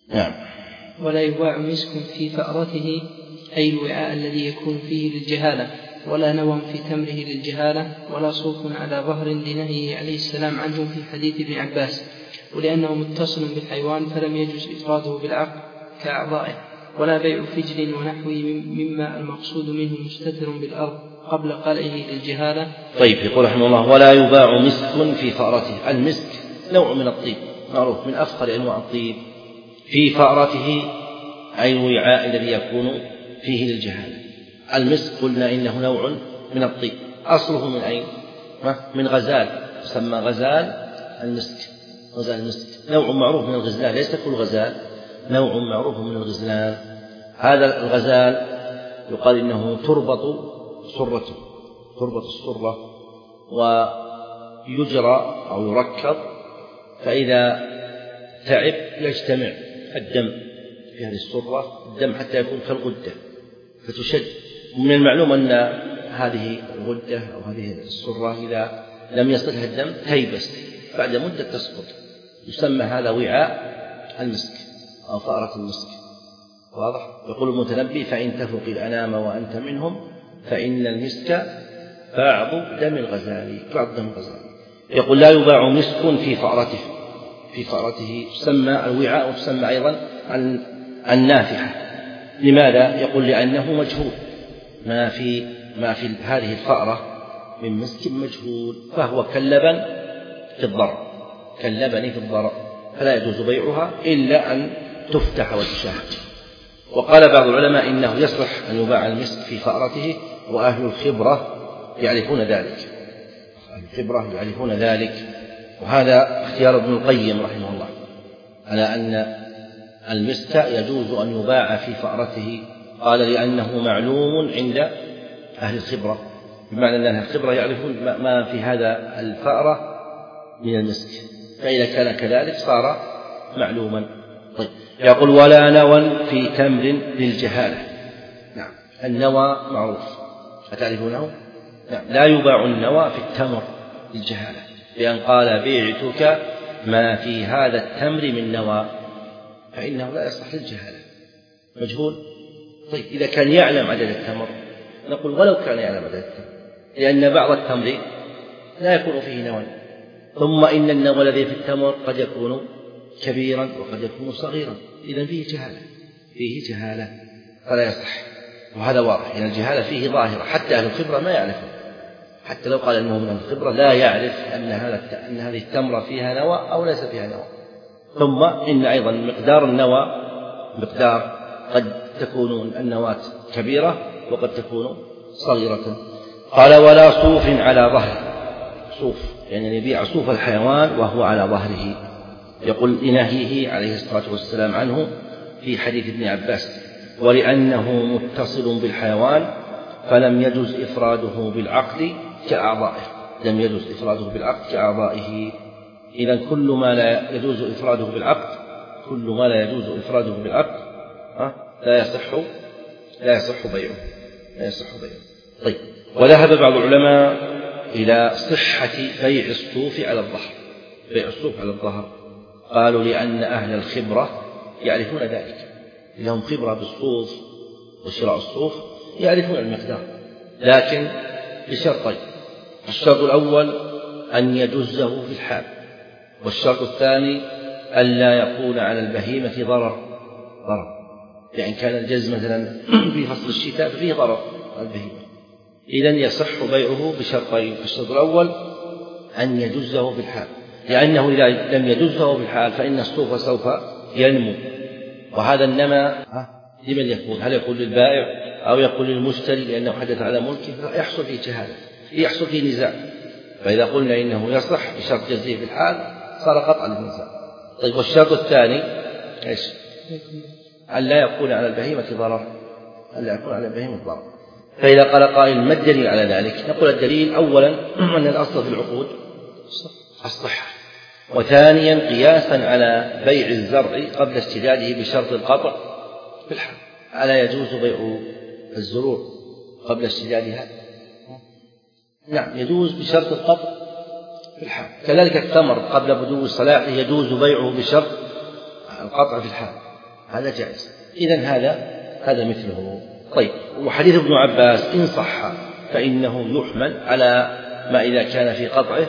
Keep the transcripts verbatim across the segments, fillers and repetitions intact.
نعم. ولا يباع مسك في فأرته أي الوعاء الذي يكون فيه للجهالة، ولا نوى في تمره للجهالة، ولا صوف على ظهر لنهيه عليه السلام عنه في حديث ابن عباس، ولأنه متصل بالحيوان فلم يجوز إفراده بالعقل كأعضائه، ولا بيع فجل ونحوه مما المقصود منه مستتر بالأرض قبل قلعه للجهالة. طيب، يقول رحمه الله: ولا يباع مسك في فأرته. المسك نوع من الطيب معروف، من أفخر أنواع الطيب. في فأرته أي الوعاء الذي يكون فيه للجهالة. المسك قلنا إنه نوع من الطيب، أصله من أين؟ من غزال، يسمى غزال المسك. غزال المسك نوع معروف من الغزلان، ليس كل غزال، نوع معروف من الغزلان. هذا الغزال يقال إنه تربط سرته، تربط السرة ويجرى أو يركب، فإذا تعب يجتمع الدم في هذه السرة، الدم حتى يكون كالغدة فتشد. ومن المعلوم أن هذه الغدة أو هذه السرة إذا لم يصلها الدم تيبس، بعد مدة تسقط. يسمى هذا وعاء المسك أو فأرة المسك. واضح؟ يقول المتنبي: فإن تفق الأنام وأنت منهم فإن المسك بعض دم الغزال، بعض دم الغزال. يقول: لا يباع مسك في فأرته. في فأرته تسمى الوعاء وتسمى أيضا النافحة. لماذا؟ يقول: لأنه مجهول، ما في ما في هذه الفأرة من مسك مجهول، فهو كاللبن في الضرع، كاللبن في الضرع، فلا يجوز بيعها إلا أن تفتح وتشاهد. وقال بعض العلماء إنه يصلح أن يباع المسك في فأرته، وأهل الخبرة يعرفون ذلك، أهل الخبرة يعرفون ذلك. وهذا اختيار ابن القيم رحمه الله على أن المسك يجوز أن يباع في فأرته. قال: لأنه معلوم عند أهل الخبرة، بمعنى أن أهل الخبرة يعرفون ما في هذا الفأرة من المسك، فإذا كان كذلك صار معلوما. طيب، يقول: ولا نوى في تمر للجهالة. نعم، النوى معروف، أتعرفونه؟ نعم، لا يباع النوى في التمر للجهالة، لأن قال: بيعتك ما في هذا التمر من نوى، فإنه لا يصلح للجهالة، مجهول. طيب، إذا كان يعلم عدد التمر نقول: ولو كان يعلم عدد التمر، لأن بعض التمر لا يكون فيه نوى، ثم إن النوى الذي في التمر قد يكون كبيرا وقد يكون صغيرا، إذن فيه جهالة، فيه جهالة فلا يصح. وهذا واضح، لأن الجهالة فيه ظاهرة، حتى أهل الخبرة ما يعرفون، حتى لو قال أنه من الخبرة لا يعرف أن هذا أن هذه التمرة فيها نوى أو ليس فيها نوى. ثم إن أيضا مقدار النوى مقدار، قد تكون النواة كبيرة وقد تكون صغيرة. قال: ولا صوف على ظهر. صوف يعني يبيع صوف الحيوان وهو على ظهره. يقول: لنهيه عليه الصلاة والسلام عنه في حديث ابن عباس: ولأنه متصل بالحيوان فلم يجوز إفراده بالعقل كأعضائه. لم يجوز إفراده بالعقل كأعضائه. إذن كل ما لا يجوز إفراده بالعقل، كل ما لا يجوز إفراده بالعقل لا يصح لا يصح بيعه، لا يصح بيعه. طيب، وذهب بعض العلماء إلى صحة بيع الصوف على الظهر، بيع الصوف على الظهر. قالوا: لأن أهل الخبرة يعرفون ذلك، لهم خبرة بالصوف وشراء الصوف، يعرفون المقدار، لكن بشرطين: الشرط الأول أن يجزه في الحال، والشرط الثاني ألا يكون على البهيمة ضرر ضرر يعني كان الجز مثلا في فصل الشتاء فيه ضرر على البهيمة، إذن يصح بيعه بشرطين: الشرط الأول أن يجزه في الحال، لأنه إذا لم يجزه في الحال فإن الصوف سوف ينمو، وهذا النمى لمن يكون؟ هل يكون للبائع أو يكون للمشتري لأنه حدث على ملكه؟ يحصل فيه جهالة، يحصل فيه نزاع. فإذا قلنا إنه يصح بشرط جزئه في الحال صار قطعا للنزاع. طيب، والشرط الثاني إيش؟ أن لا يكون على البهيمة ضرر، أن لا يكون على البهيمة ضرر. فإذا قال قائل: ما الدليل على ذلك؟ نقول: الدليل أولا أن الأصل في العقود الصحة، وثانيا قياسا على بيع الزرع قبل اشتداده بشرط القطع في الحال. ألا يجوز بيع الزروع قبل اشتدادها؟ نعم، يجوز بشرط القطع في الحال. كذلك التمر قبل بدو صلاحه يجوز بيعه بشرط القطع في الحال. هذا جائز. إذن هذا هذا مثله. طيب، وحديث ابن عباس إن صح فإنه يحمل على ما إذا كان في قطعه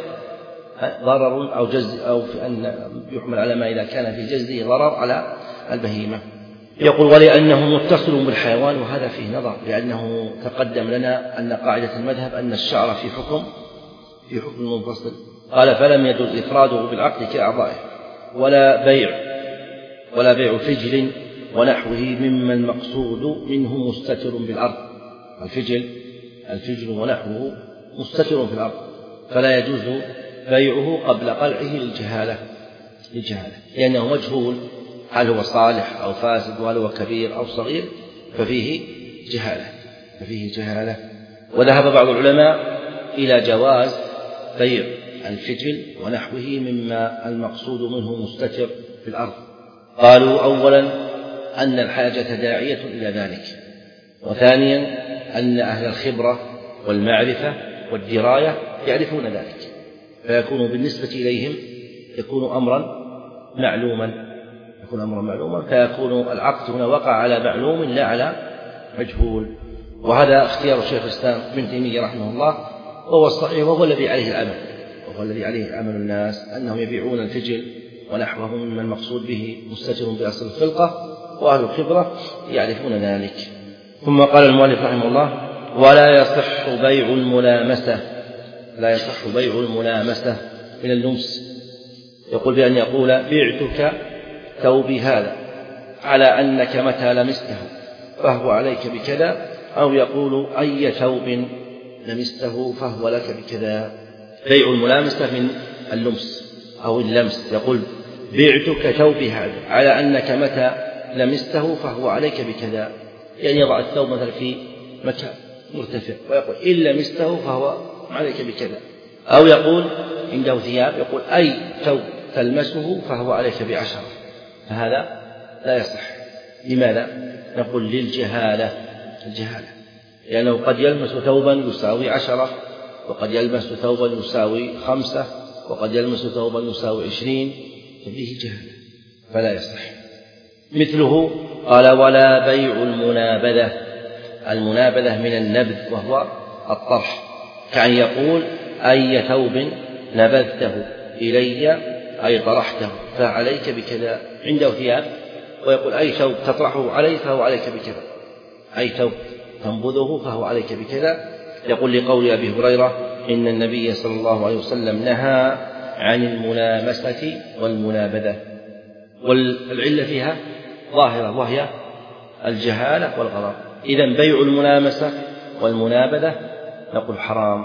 ضرر أو جز أو في أن يحمل على ما إذا كان في جزه ضرر على البهيمة. يقول ولأنه متصل بالحيوان، وهذا فيه نظر، لأنه تقدم لنا أن قاعدة المذهب أن الشعر في حكم في حكم منفصل. قال فلم يجوز إفراده بالعقد كأعضائه، ولا بيع ولا بيع فجل ونحوه مما المقصود منه مستتر بالأرض. الفجل الفجل ونحوه مستتر في الأرض، فلا يجوز بيعه قبل قلعه للجهالة للجهالة لأنه مجهول، هل هو صالح أو فاسد، وهل هو كبير أو صغير، ففيه جهالة ففيه جهالة وذهب بعض العلماء إلى جواز بيع الفجل ونحوه مما المقصود منه مستتر في الأرض. قالوا أولا أن الحاجة داعية إلى ذلك، وثانيا أن أهل الخبرة والمعرفة والدراية يعرفون ذلك، فيكون بالنسبة إليهم يكون أمرا معلوما يكون أمرا معلوما فيكون العقد هنا وقع على معلوم لا على مجهول. وهذا اختيار الشيخ الإسلام ابن تيمية رحمه الله، وهو الصحيح، وهو الذي عليه العمل وهو الذي عليه عمل الناس، أنهم يبيعون الفجل ونحوه مما المقصود به مستتر بأصل الخلقة، وأهل الخبرة يعرفون ذلك. ثم قال المؤلف رحمه الله ولا يصح بيع الملامسة لا يصح بيع الملامسة من اللمس. يقول بأن يقول بعتك ثوبي هذا على أنك متى لمسته فهو عليك بكذا، أو يقول أي ثوب لمسته فهو لك بكذا. بيع الملامسة من اللمس أو اللمس. يقول بعتك ثوبي هذا على أنك متى لمسته فهو عليك بكذا، يعني يضع الثوب مثلا في مكان مرتفع ويقول إن لمسته فهو عليك بكذا، أو يقول عنده ثياب يقول أي ثوب تلمسه فهو عليك بعشرة، فهذا لا يصح. لماذا؟ نقول للجهالة الجهالة لأنه قد يلمس ثوبا يساوي عشرة، وقد يلمس ثوبا يساوي خمسة، وقد يلمس ثوبا يساوي عشرين، ففيه جهالة فلا يصح. مثله قال ولا بيع المنابذة. المنابذة من النبذ وهو الطرح، كأن يقول أي ثوب نبذته إلي أي طرحته فعليك بكذا. عنده ثياب ويقول أي ثوب تطرحه علي فهو عليك بكذا، أي ثوب تنبذه فهو عليك بكذا. يقول لقول أبي هريرة إن النبي صلى الله عليه وسلم نهى عن الملامسة والمنابذة، والعلة فيها ظاهرة وهي الجهالة والغرر. إذن بيع الملامسة والمنابذة نقول حرام،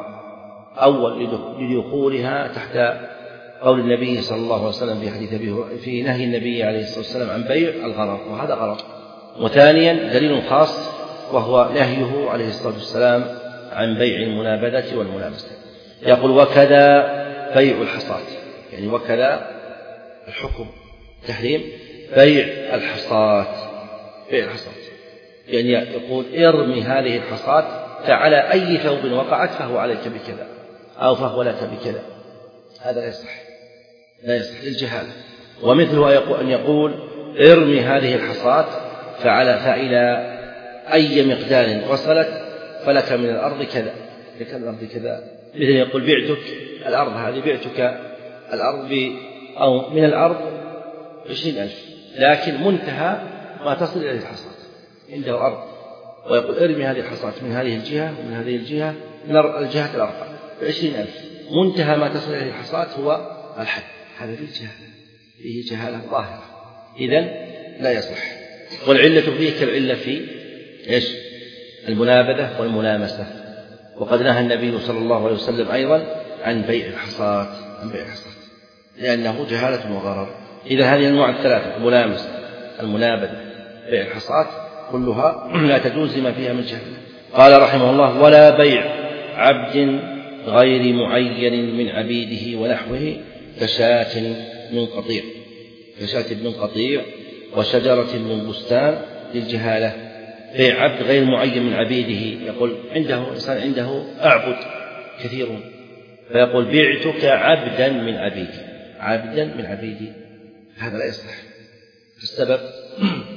أول لدخولها تحت قول النبي صلى الله عليه وسلم في حديث في نهي النبي عليه الصلاة والسلام عن بيع الغرر، وهذا غرر. وثانيا دليل خاص وهو نهيه عليه الصلاة والسلام عن بيع المنابذة والملامسة. يقول وكذا بيع الحصاة، يعني وكذا الحكم تحريم بيع الحصاة بيع الحصاة يعني يقول ارمي هذه الحصاة فعلى أي ثوب وقعت فهو عليك بكذا أو فهو لك بكذا، هذا لا يصح لا يصح للجهالة. ومثله أن يقول ارمي هذه الحصاة فعلى فإلى أي مقدار وصلت فلك من الأرض كذا لك من الأرض كذا. مثل يقول بعتك الأرض هذه بعتك الأرض أو من الأرض عشرين ألف، لكن منتهى ما تصل إلى الحصاة عنده أرض، ويقول ارمي هذه الحصاة من هذه الجهة ومن هذه الجهة من الجهة الأربعة بعشرين ألف، منتهى ما تصل إلى الحصاة هو الحد. هذا فيه جهالة فيه جهالة ظاهرة، إذن لا يصح. والعلة فيه كالعلة في إيش؟ المنابذة والملامسة. وقد نهى النبي صلى الله عليه وسلم أيضا عن بيع الحصاة عن بيع الحصاة لأنه جهالة وغرر. إذا هذه الأنواع الثلاثة الملامسة المنابذة بيع الحصاة كلها لا تجوز لما فيها من جهل. قال رحمه الله ولا بيع عبد غير معين من عبيده ونحوه كشاة من قطيع كشاة من قطيع وشجرة من بستان للجهالة. بيع عبد غير معين من عبيده، يقول عنده إنسان عنده أعبد كثيرون فيقول بعتك عبدا من عبيدي عبدا من عبيدي، هذا لا يصح. السبب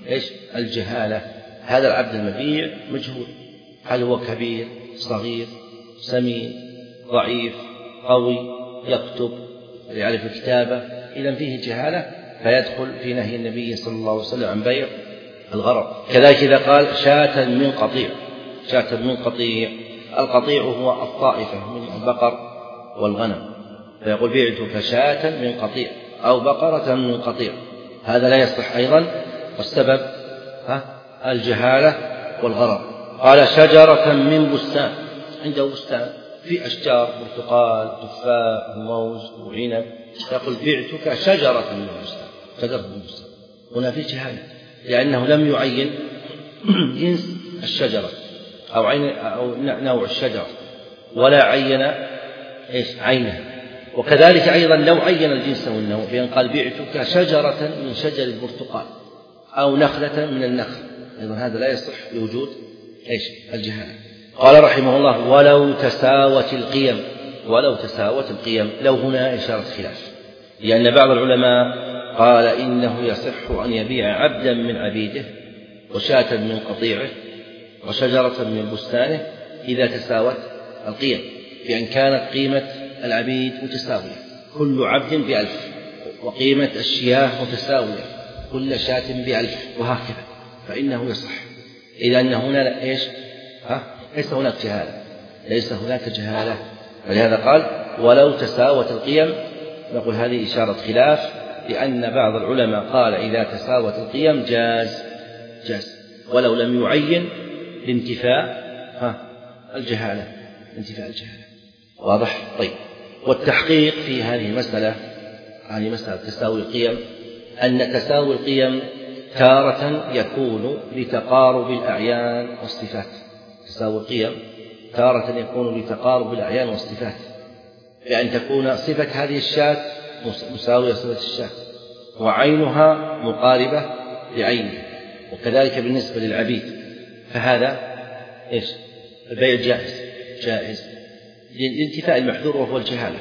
إيش الجهالة. هذا العبد المبيع مجهول، هل هو كبير صغير سمين ضعيف قوي يكتب يعرف الكتابة، إذن فيه جهالة فيدخل في نهي النبي صلى الله عليه وسلم عن بيع الغرض. كذلك إذا قال شاة من قطيع، شاة من قطيع، القطيع هو الطائفة من البقر والغنم، فيقول بعتك شاة من قطيع أو بقرة من قطيع، هذا لا يصح أيضا، والسبب الجهالة والغرض. قال شجرة من بستان، عنده بستان في أشجار برتقال تفاح وموز وعنب، يقول بعتك شجرة من بستان، شجرة من بستان، هنا في جهالة لأنه لم يعين جنس الشجرة أو عين أو نوع الشجرة ولا عين إيش عينها. وكذلك أيضا لو عين الجنس والنوع بأن قال بعتك شجرة من شجر البرتقال أو نخلة من النخل، أيضا هذا لا يصح لوجود إيش الجهالة. قال رحمه الله ولو تساوت القيم، ولو تساوت القيم، لو هنا إشارة خلاف، لأن بعض العلماء قال إنه يصح أن يبيع عبدا من عبيده وشاة من قطيعه وشجرة من بستانه إذا تساوت القيم، بأن كانت قيمة العبيد متساوية، كل عبد بألف، وقيمة الشياه متساوية، كل شاة بألف، وهكذا، فإنه يصح. إذا أن هنا إيش ها؟ ليس هناك جهالة، ليس هناك جهالة، ولهذا قال ولو تساوت القيم. نقول هذه إشارة خلاف، لأن بعض العلماء قال إذا تساوت القيم جاز جاز ولو لم يعين لانتفاء ها الجهالة، انتفاء الجهالة، واضح؟ طيب، والتحقيق في هذه المسألة، هذه مسألة تساوي القيم، أن تساوي القيم تارة يكون لتقارب الأعيان والصفات، تساوي القيم تارة يكون لتقارب الأعيان والصفات، بأن تكون صفة هذه الشاة مساوية صفة الشاة وعينها مقاربة لعينها، وكذلك بالنسبة للعبيد، فهذا إيش البيع جائز جائز لانتفاء المحذور وهو الجهالة.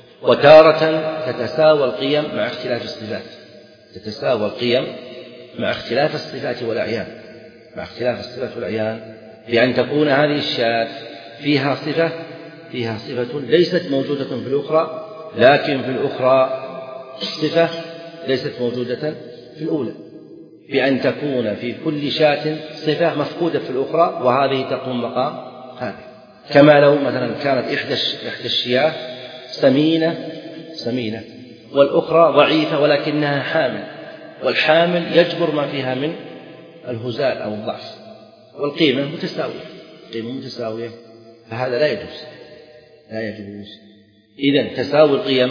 وتارة تتساوى القيم مع اختلاف الصفات، تتساوى القيم مع اختلاف الصفات والأعيان، مع اختلاف الصفات والأعيان، بأن تكون هذه الشاة فيها صفة فيها صفة ليست موجودة في الأخرى، لكن في الأخرى صفة ليست موجودة في الأولى، بأن تكون في كل شاة صفة مفقودة في الأخرى، وهذه تقوم مقام هذه. كما لو مثلا كانت إحدى إحدى الشياه سمينة سمينة والأخرى ضعيفة ولكنها حامل، والحامل يجبر ما فيها من الهزال أو الضعف، والقيمة متساوية، قيمة متساوية، فهذا لا يجوز لا يجوز. إذن تساوي القيم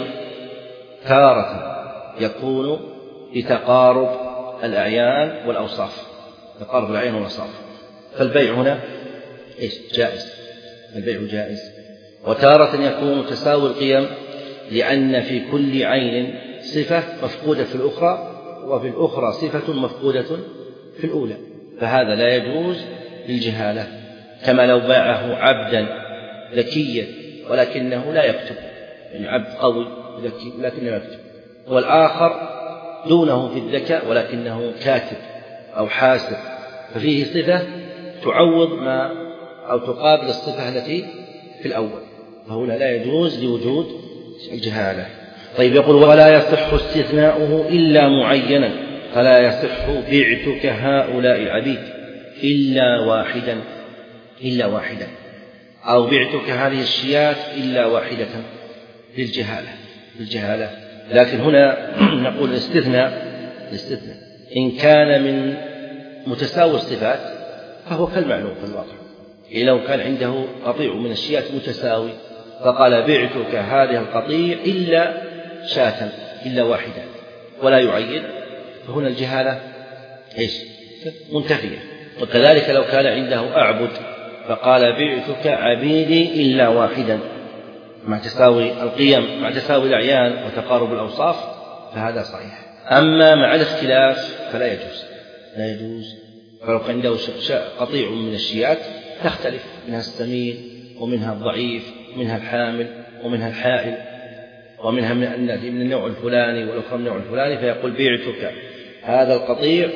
تارة يكون لتقارب الأعيان والأوصاف، تقارب الأعيان والأوصاف، فالبيع هنا إيش جائز، البيع جائز. وتارة يكون تساوي القيم لأن في كل عين صفة مفقودة في الأخرى، وفي الأخرى صفة مفقودة في الأولى، فهذا لا يجوز للجهالة. كما لو باعه عبدا ذكيا ولكنه لا يكتب، يعني عبد قوي ذكي لكنه يكتب، والآخر دونه في الذكاء ولكنه كاتب أو حاسب، ففيه صفة تعوض ما أو تقابل الصفة التي في الأول، فهنا لا يجوز لوجود الجهالة. طيب، يقول ولا يصح استثناؤه إلا معينا، فلا يصح بعتك هؤلاء العبيد إلا واحدا إلا واحدا أو بعتك هذه الشيات إلا واحدة للجهالة للجهالة لكن هنا نقول الاستثناء الاستثناء إن كان من متساوي الصفات فهو كالمعلوم في الواقع. إيه لو كان عنده قطيع من الشيات متساوي فقال بعتك هذه القطيع إلا شاة إلا واحدة ولا يعين، فهنا الجهالة إيش منتفية. وكذلك لو كان عنده أعبد فقال بعتك عبيدي إلا واحدا، مع تساوي القيم مع تساوي الأعيان وتقارب الأوصاف فهذا صحيح. أما مع الاختلاف فلا يجوز لا يجوز فلو كان عنده قطيع من الشيات تختلف، منها السمين ومنها الضعيف ومنها الحامل ومنها الحائل ومنها من النوع الفلاني والأخرى من النوع الفلاني، فيقول بعتك هذا القطيع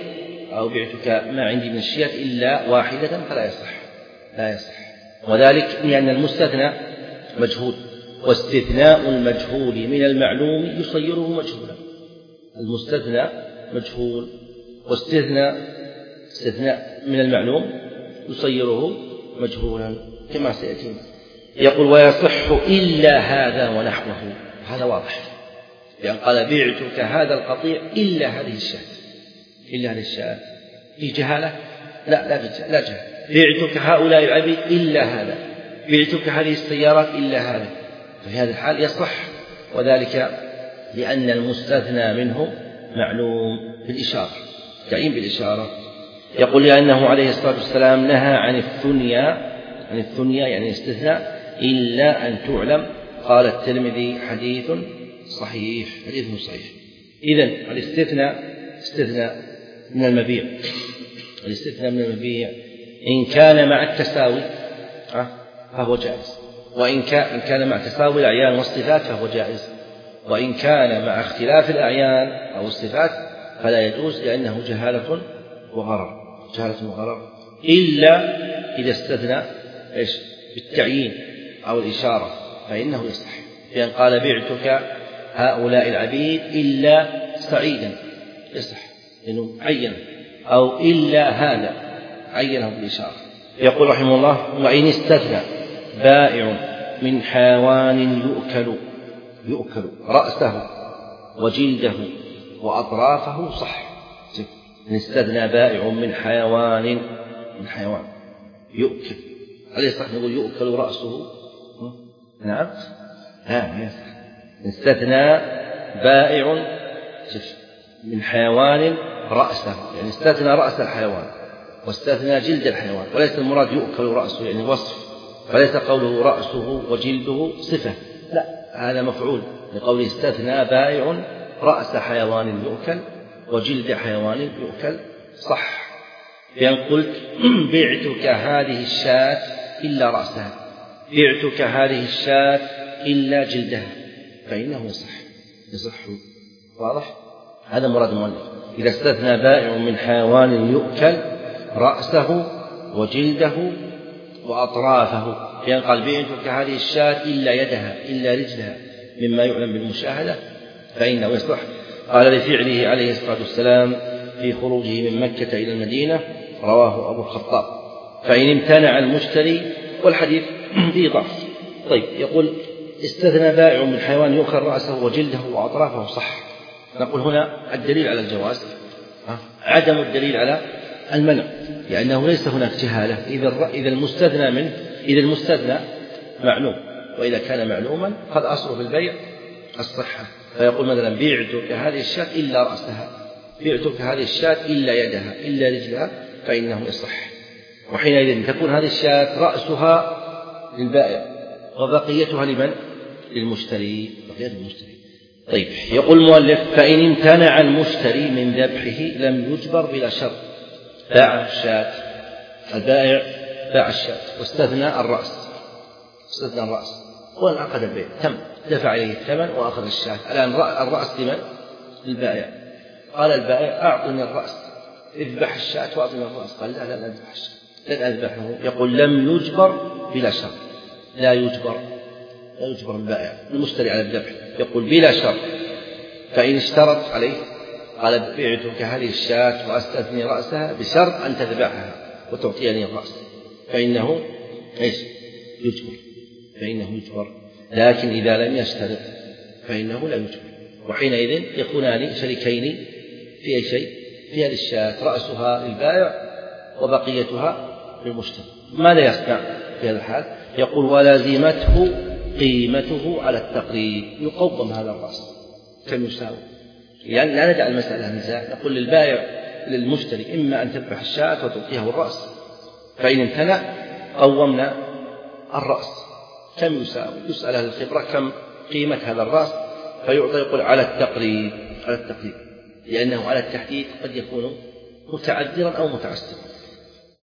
أو بعتك ما عندي من الشيات إلا واحدة فلا يصح لا يصح وذلك لأن المستثنى مجهول، واستثناء المجهول من المعلوم يصيره مجهولا. المستثنى مجهول واستثناء استثناء من المعلوم يصيره مجهولا كما سيأتي. يقول ويصح إلا هذا ونحوه، هذا واضح، لأن قال بعتك هذا القطيع إلا هذه الشاة، إلا هذه الشاة في جهالة؟ لا لا لا جهالة. بعتك هؤلاء العبيد إلا هذا، بعتك هذه السيارات إلا هذا، ففي هذا الحال يصح، وذلك لأن المستثنى منه معلوم بالإشارة، تعيين بالإشارة. يقول لأنه عليه الصلاة والسلام نهى عن الثنيا، عن الثنيا يعني استثناء إلا أن تعلم. قال الترمذي حديث صحيح، حديث صحيح. إذن الاستثناء استثناء من المبيع، الاستثناء من المبيع إن كان مع التساوي فهو جائز، وإن كان مع تساوي الأعيان والصفات فهو جائز، وإن كان مع اختلاف الأعيان أو الصفات فلا يجوز، لأنه جهالة وغرر، جهالة وغرر، إلا إذا استثنى إيش بالتعيين أو الإشارة فإنه يصح. لأن قال بعتك هؤلاء العبيد إلا سعيدا، يصح لأنه عين، أو إلا هذا عينه بالإشارة. يقول رحمه الله وإن استثنى بائع من حيوان يؤكل يؤكل رأسه وجلده وأطرافه صح. إن استثنى بائع من حيوان من حيوان يؤكل، عليه الصلاة نقول يؤكل رأسه، نعم ها يصح. استثنى بائع من حيوان رأسه، يعني استثنى رأس الحيوان واستثنى جلد الحيوان، وليس المراد يؤكل رأسه يعني وصف، فليس قوله رأسه وجلده صفة، لا هذا مفعول لقوله استثنى بائع رأس حيوان يؤكل وجلد حيوان يؤكل صح. بأن قلت بعتك هذه الشاة إلا رأسها، بعتك هذه الشاة إلا جلدها، فإنه يصح يصح واضح. هذا مراد المؤلف إذا استثنى بائع من حيوان يؤكل رأسه وجلده وأطرافه، لأن قال بعتك هذه الشاة إلا يدها إلا رجلها مما يعلم بالمشاهدة فإنه يصح. قال لفعله عليه الصلاة والسلام في خروجه من مكة إلى المدينة، رواه أبو الخطاب. فإن امتنع المشتري، والحديث فيه ضعف. طيب يقول استثنى بائع من حيوان يؤكل رأسه وجلده وأطرافه صح. نقول هنا الدليل على الجواز، عدم الدليل على المنع، لأنه ليس هناك جهالة إذا المستثنى منه، إذا المستثنى معلوم، وإذا كان معلوما قد أصله في البيع الصحة. فيقول مثلا بعتك هذه الشاة إلا رأسها، بعتك هذه الشاة إلا يدها إلا رجلها، فإنه يصح. وحينئذ تكون هذه الشاة رأسها للبائع وبقيتها لمن؟ للمشتري، بقية المشتري. طيب يقول المؤلف فإن امتنع المشتري من ذبحه لم يجبر بلا شرط. باع الشاة، البائع باع الشاة واستثنى الرأس، استثنى الرأس وانعقد البيع، تم، دفع عليه الثمن وأخذ الشاة. الآن الرأس لمن؟ للبائع. قال البائع أعطني الرأس، اذبح الشاة وأعطني الرأس. قال لا لا لا اذبح الشاة، لن أذبحه. يقول لم يجبر بلا شرط، لا يجبر لا يجبر البائع المشتري على الذبح، يقول بلا شرط. فإن اشترط عليه قال بعتك هذه الشاة وأستثني رأسها بشرط أن تذبحها وتعطيني الرأس، فإنه إيش؟ يجبر، فإنه يجبر. لكن إذا لم يشترط فإنه لا يجبر، وحينئذ يكونان شريكين في أي شيء، في هذه الشاة رأسها للبائع وبقيتها للمشتري. ماذا يصنع في هذا الحال؟ يقول ولازمته قيمته على التقريب، يقوم هذا الرأس كم يساوي، يعني لا ندع المسألة نزاع، نقول للبائع للمشتري إما أن تذبح الشاة وتعطيه الرأس، فإن امتنع قومنا الرأس كم يساوي، يسأل أهل الخبرة كم قيمة هذا الرأس، فيعطى يقول على التقريب، على التقريب، لأنه على التحديد قد يكون متعذرا أو متعسرا.